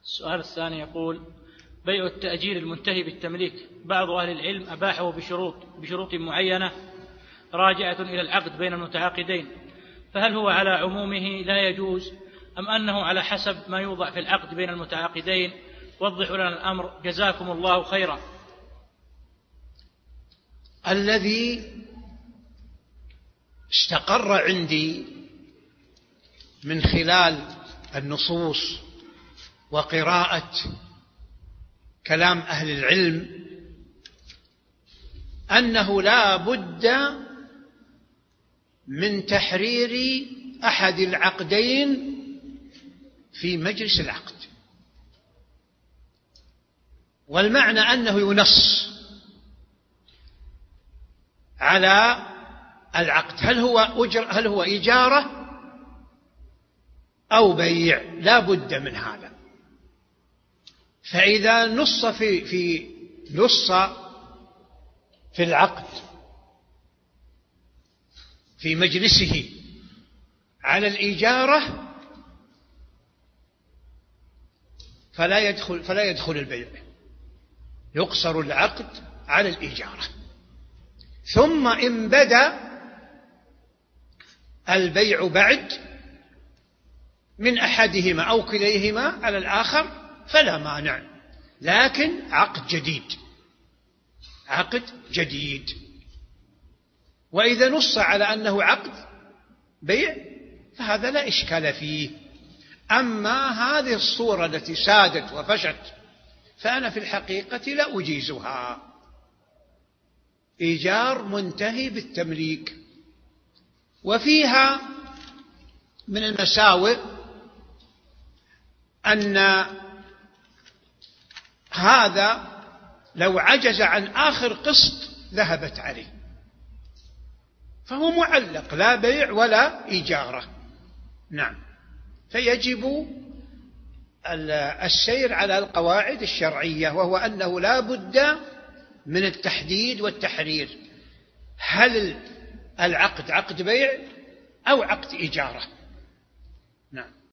السؤال الثاني يقول: بيع التأجير المنتهي بالتمليك بعض أهل العلم أباحه بشروط معينة راجعة إلى العقد بين المتعاقدين، فهل هو على عمومه لا يجوز أم أنه على حسب ما يوضع في العقد بين المتعاقدين؟ وضحوا لنا الأمر جزاكم الله خيرا. الذي استقر عندي من خلال النصوص وقراءة كلام أهل العلم أنه لا بد من تحرير أحد العقدين في مجلس العقد، والمعنى أنه ينص على العقد هل هو إجارة أو بيع، لا بد من هذا. فإذا نص في العقد في مجلسه على الإجارة فلا يدخل البيع، يقصر العقد على الإجارة. ثم إن بدا البيع بعد من أحدهما أو كليهما على الآخر فلا مانع، لكن عقد جديد. وإذا نص على أنه عقد بيع فهذا لا إشكال فيه. أما هذه الصورة التي سادت وفشت فأنا في الحقيقة لا أجيزها، إيجار منتهي بالتمليك. وفيها من المساوئ أن هذا لو عجز عن آخر قسط ذهبت عليه، فهو معلق لا بيع ولا إجارة. نعم، فيجب السير على القواعد الشرعية، وهو أنه لا بد من التحديد والتحرير، هل العقد عقد بيع أو عقد إجارة. نعم.